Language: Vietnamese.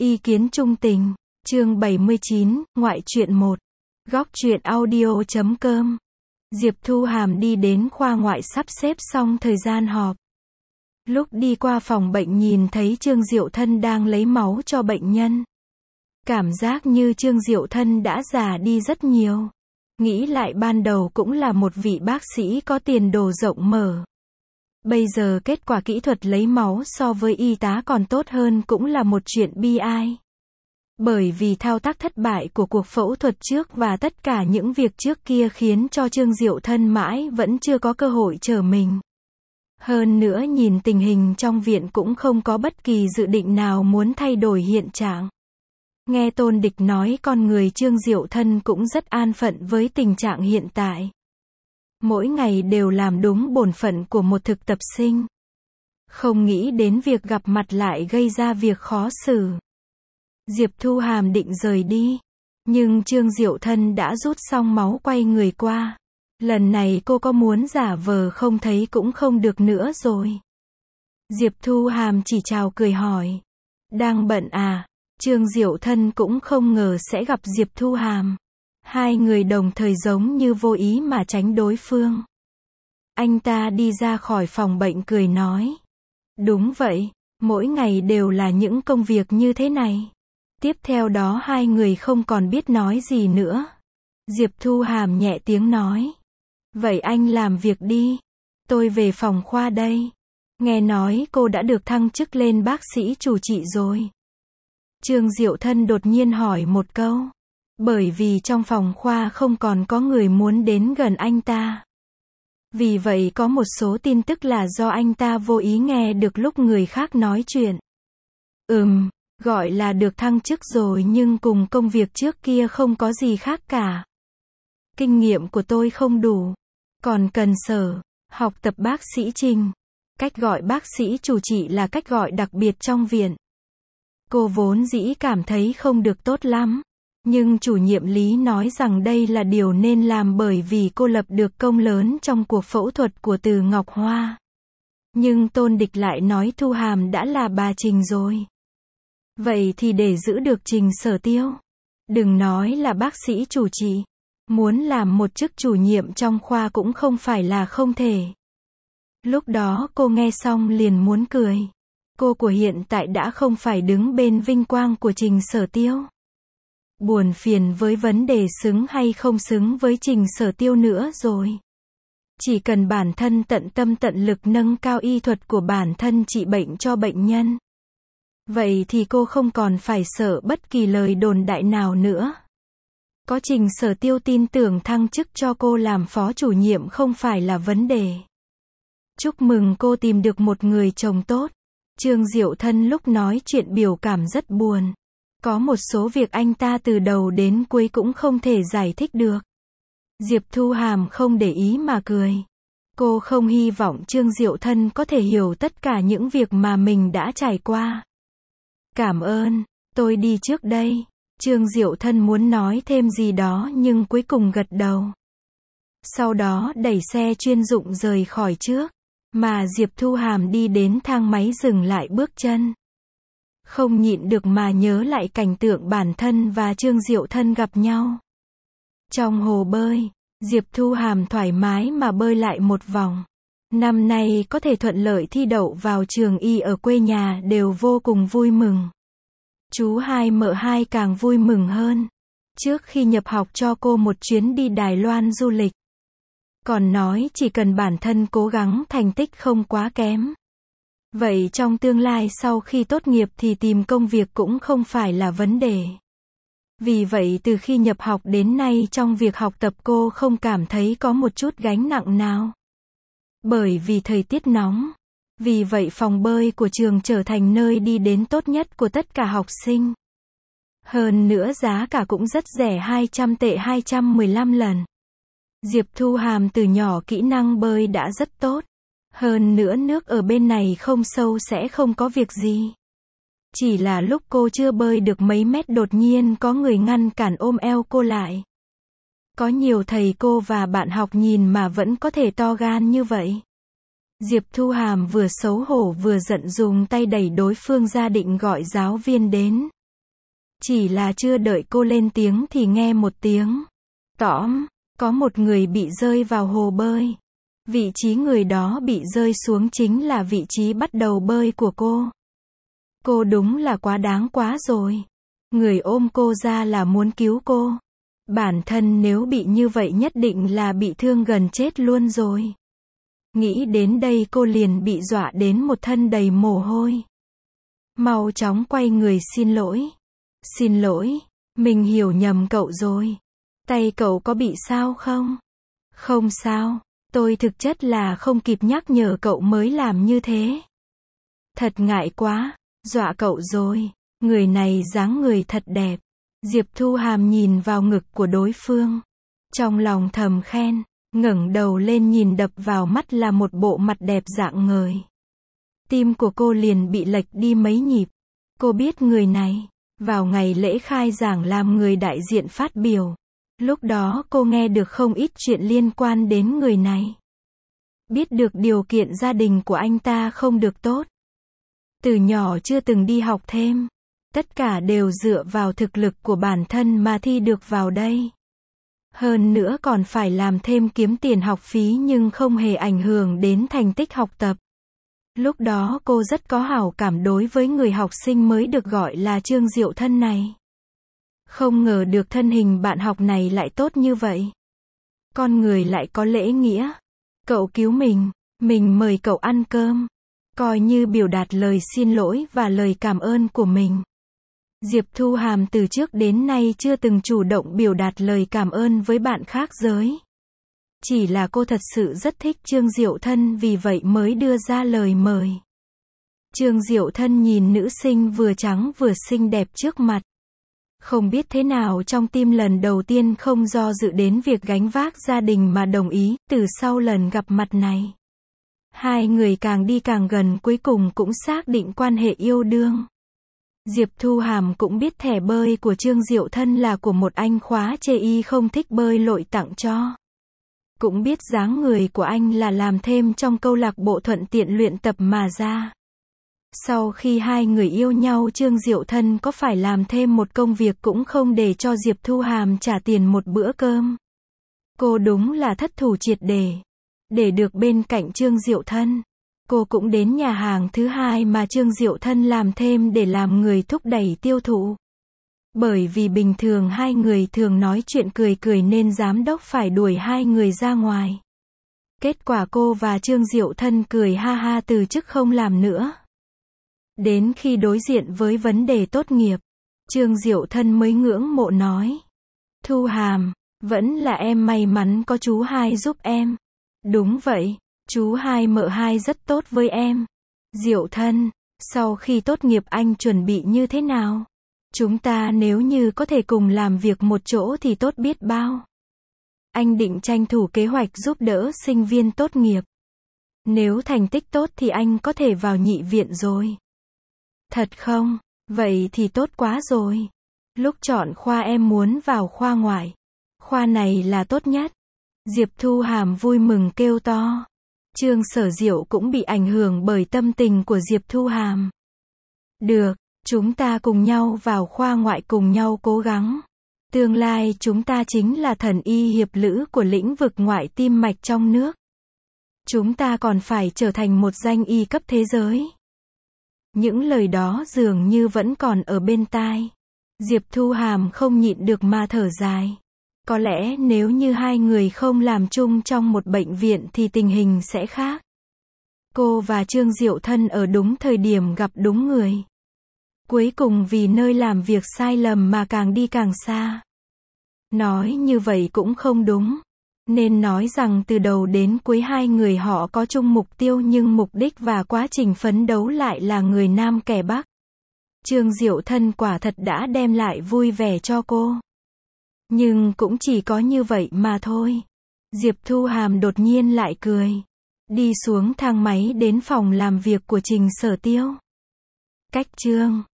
Ý kiến trung tình. Chương 79, ngoại truyện 1. Góc truyện audio.com. Diệp Thu Hàm đi đến khoa ngoại sắp xếp xong thời gian họp. Lúc đi qua phòng bệnh nhìn thấy Trương Diệu Thân đang lấy máu cho bệnh nhân. Cảm giác như Trương Diệu Thân đã già đi rất nhiều. Nghĩ lại ban đầu cũng là một vị bác sĩ có tiền đồ rộng mở. Bây giờ kết quả kỹ thuật lấy máu so với y tá còn tốt hơn cũng là một chuyện bi ai. Bởi vì thao tác thất bại của cuộc phẫu thuật trước và tất cả những việc trước kia khiến cho Trương Diệu Thân mãi vẫn chưa có cơ hội trở mình. Hơn nữa nhìn tình hình trong viện cũng không có bất kỳ dự định nào muốn thay đổi hiện trạng. Nghe Tôn Địch nói con người Trương Diệu Thân cũng rất an phận với tình trạng hiện tại. Mỗi ngày đều làm đúng bổn phận của một thực tập sinh. Không nghĩ đến việc gặp mặt lại gây ra việc khó xử. Diệp Thu Hàm định rời đi. Nhưng Trương Diệu Thân đã rút xong máu quay người qua. Lần này cô có muốn giả vờ không thấy cũng không được nữa rồi. Diệp Thu Hàm chỉ chào cười hỏi. Đang bận à? Trương Diệu Thân cũng không ngờ sẽ gặp Diệp Thu Hàm. Hai người đồng thời giống như vô ý mà tránh đối phương. Anh ta đi ra khỏi phòng bệnh cười nói. Đúng vậy, mỗi ngày đều là những công việc như thế này. Tiếp theo đó hai người không còn biết nói gì nữa. Diệp Thu Hàm nhẹ tiếng nói. Vậy anh làm việc đi. Tôi về phòng khoa đây. Nghe nói cô đã được thăng chức lên bác sĩ chủ trị rồi. Trương Diệu Thân đột nhiên hỏi một câu. Bởi vì trong phòng khoa không còn có người muốn đến gần anh ta. Vì vậy có một số tin tức là do anh ta vô ý nghe được lúc người khác nói chuyện. Gọi là được thăng chức rồi nhưng cùng công việc trước kia không có gì khác cả. Kinh nghiệm của tôi không đủ. Còn cần học tập bác sĩ Trình. Cách gọi bác sĩ chủ trị là cách gọi đặc biệt trong viện. Cô vốn dĩ cảm thấy không được tốt lắm. Nhưng chủ nhiệm Lý nói rằng đây là điều nên làm bởi vì cô lập được công lớn trong cuộc phẫu thuật của Từ Ngọc Hoa. Nhưng Tôn Địch lại nói Thu Hàm đã là bà Trình rồi. Vậy thì để giữ được Trình Sở Tiêu. Đừng nói là bác sĩ chủ trị. Muốn làm một chức chủ nhiệm trong khoa cũng không phải là không thể. Lúc đó cô nghe xong liền muốn cười. Cô của hiện tại đã không phải đứng bên vinh quang của Trình Sở Tiêu. Buồn phiền với vấn đề xứng hay không xứng với Trình Sở Tiêu nữa rồi. Chỉ cần bản thân tận tâm tận lực nâng cao y thuật của bản thân trị bệnh cho bệnh nhân. Vậy thì cô không còn phải sợ bất kỳ lời đồn đại nào nữa. Có Trình Sở Tiêu tin tưởng thăng chức cho cô làm phó chủ nhiệm không phải là vấn đề. Chúc mừng cô tìm được một người chồng tốt. Trương Diệu Thân lúc nói chuyện biểu cảm rất buồn. Có một số việc anh ta từ đầu đến cuối cũng không thể giải thích được. Diệp Thu Hàm không để ý mà cười. Cô không hy vọng Trương Diệu Thân có thể hiểu tất cả những việc mà mình đã trải qua. Cảm ơn, tôi đi trước đây. Trương Diệu Thân muốn nói thêm gì đó nhưng cuối cùng gật đầu. Sau đó đẩy xe chuyên dụng rời khỏi trước. Mà Diệp Thu Hàm đi đến thang máy dừng lại bước chân. Không nhịn được mà nhớ lại cảnh tượng bản thân và Trương Diệu Thân gặp nhau. Trong hồ bơi, Diệp Thu Hàm thoải mái mà bơi lại một vòng. Năm nay có thể thuận lợi thi đậu vào trường y ở quê nhà đều vô cùng vui mừng. Chú hai mợ hai càng vui mừng hơn. Trước khi nhập học cho cô một chuyến đi Đài Loan du lịch. Còn nói chỉ cần bản thân cố gắng thành tích không quá kém. Vậy trong tương lai sau khi tốt nghiệp thì tìm công việc cũng không phải là vấn đề. Vì vậy từ khi nhập học đến nay trong việc học tập cô không cảm thấy có một chút gánh nặng nào. Bởi vì thời tiết nóng. Vì vậy phòng bơi của trường trở thành nơi đi đến tốt nhất của tất cả học sinh. Hơn nữa giá cả cũng rất rẻ 200 tệ 215 lần. Diệp Thu Hàm từ nhỏ kỹ năng bơi đã rất tốt. Hơn nữa nước ở bên này không sâu sẽ không có việc gì. Chỉ là lúc cô chưa bơi được mấy mét đột nhiên có người ngăn cản ôm eo cô lại. Có nhiều thầy cô và bạn học nhìn mà vẫn có thể to gan như vậy. Diệp Thu Hàm vừa xấu hổ vừa giận dùng tay đẩy đối phương ra định gọi giáo viên đến. Chỉ là chưa đợi cô lên tiếng thì nghe một tiếng tõm, có một người bị rơi vào hồ bơi. Vị trí người đó bị rơi xuống chính là vị trí bắt đầu bơi của cô. Cô đúng là quá đáng quá rồi. Người ôm cô ra là muốn cứu cô. Bản thân nếu bị như vậy nhất định là bị thương gần chết luôn rồi. Nghĩ đến đây cô liền bị dọa đến một thân đầy mồ hôi. Mau chóng quay người xin lỗi. Xin lỗi, mình hiểu nhầm cậu rồi. Tay cậu có bị sao không? Không sao, tôi thực chất là không kịp nhắc nhở cậu mới làm như thế. Thật ngại quá, dọa cậu rồi. Người này dáng người thật đẹp. Diệp Thu Hàm nhìn vào ngực của đối phương. Trong lòng thầm khen, ngẩng đầu lên nhìn đập vào mắt là một bộ mặt đẹp rạng ngời. Tim của cô liền bị lệch đi mấy nhịp. Cô biết người này, vào ngày lễ khai giảng làm người đại diện phát biểu. Lúc đó cô nghe được không ít chuyện liên quan đến người này. Biết được điều kiện gia đình của anh ta không được tốt. Từ nhỏ chưa từng đi học thêm. Tất cả đều dựa vào thực lực của bản thân mà thi được vào đây. Hơn nữa còn phải làm thêm kiếm tiền học phí nhưng không hề ảnh hưởng đến thành tích học tập. Lúc đó cô rất có hảo cảm đối với người học sinh mới được gọi là Trương Diệu Thân này. Không ngờ được thân hình bạn học này lại tốt như vậy. Con người lại có lễ nghĩa. Cậu cứu mình mời cậu ăn cơm. Coi như biểu đạt lời xin lỗi và lời cảm ơn của mình. Diệp Thu Hàm từ trước đến nay chưa từng chủ động biểu đạt lời cảm ơn với bạn khác giới. Chỉ là cô thật sự rất thích Trương Diệu Thân vì vậy mới đưa ra lời mời. Trương Diệu Thân nhìn nữ sinh vừa trắng vừa xinh đẹp trước mặt. Không biết thế nào trong tim lần đầu tiên không do dự đến việc gánh vác gia đình mà đồng ý, từ sau lần gặp mặt này. Hai người càng đi càng gần cuối cùng cũng xác định quan hệ yêu đương. Diệp Thu Hàm cũng biết thẻ bơi của Trương Diệu Thân là của một anh khóa chê y không thích bơi lội tặng cho. Cũng biết dáng người của anh là làm thêm trong câu lạc bộ thuận tiện luyện tập mà ra. Sau khi hai người yêu nhau Trương Diệu Thân có phải làm thêm một công việc cũng không để cho Diệp Thu Hàm trả tiền một bữa cơm. Cô đúng là thất thủ triệt để. Để được bên cạnh Trương Diệu Thân, cô cũng đến nhà hàng thứ hai mà Trương Diệu Thân làm thêm để làm người thúc đẩy tiêu thụ. Bởi vì bình thường hai người thường nói chuyện cười cười nên giám đốc phải đuổi hai người ra ngoài. Kết quả cô và Trương Diệu Thân cười ha ha từ chức không làm nữa. Đến khi đối diện với vấn đề tốt nghiệp, Trương Diệu Thân mới ngưỡng mộ nói. Thu Hàm, vẫn là em may mắn có chú hai giúp em. Đúng vậy, chú hai mợ hai rất tốt với em. Diệu Thân, sau khi tốt nghiệp anh chuẩn bị như thế nào? Chúng ta nếu như có thể cùng làm việc một chỗ thì tốt biết bao. Anh định tranh thủ kế hoạch giúp đỡ sinh viên tốt nghiệp. Nếu thành tích tốt thì anh có thể vào nhị viện rồi. Thật không? Vậy thì tốt quá rồi. Lúc chọn khoa em muốn vào khoa ngoại. Khoa này là tốt nhất. Diệp Thu Hàm vui mừng kêu to. Trương Sở Diệu cũng bị ảnh hưởng bởi tâm tình của Diệp Thu Hàm. Được, chúng ta cùng nhau vào khoa ngoại cùng nhau cố gắng. Tương lai chúng ta chính là thần y hiệp lữ của lĩnh vực ngoại tim mạch trong nước. Chúng ta còn phải trở thành một danh y cấp thế giới. Những lời đó dường như vẫn còn ở bên tai. Diệp Thu Hàm không nhịn được mà thở dài. Có lẽ nếu như hai người không làm chung trong một bệnh viện thì tình hình sẽ khác. Cô và Trương Diệu Thân ở đúng thời điểm gặp đúng người. Cuối cùng vì nơi làm việc sai lầm mà càng đi càng xa. Nói như vậy cũng không đúng. Nên nói rằng từ đầu đến cuối hai người họ có chung mục tiêu nhưng mục đích và quá trình phấn đấu lại là người Nam kẻ Bắc. Trương Diệu Thân quả thật đã đem lại vui vẻ cho cô. Nhưng cũng chỉ có như vậy mà thôi. Diệp Thu Hàm đột nhiên lại cười. Đi xuống thang máy đến phòng làm việc của Trình Sở Tiêu. Cách Trương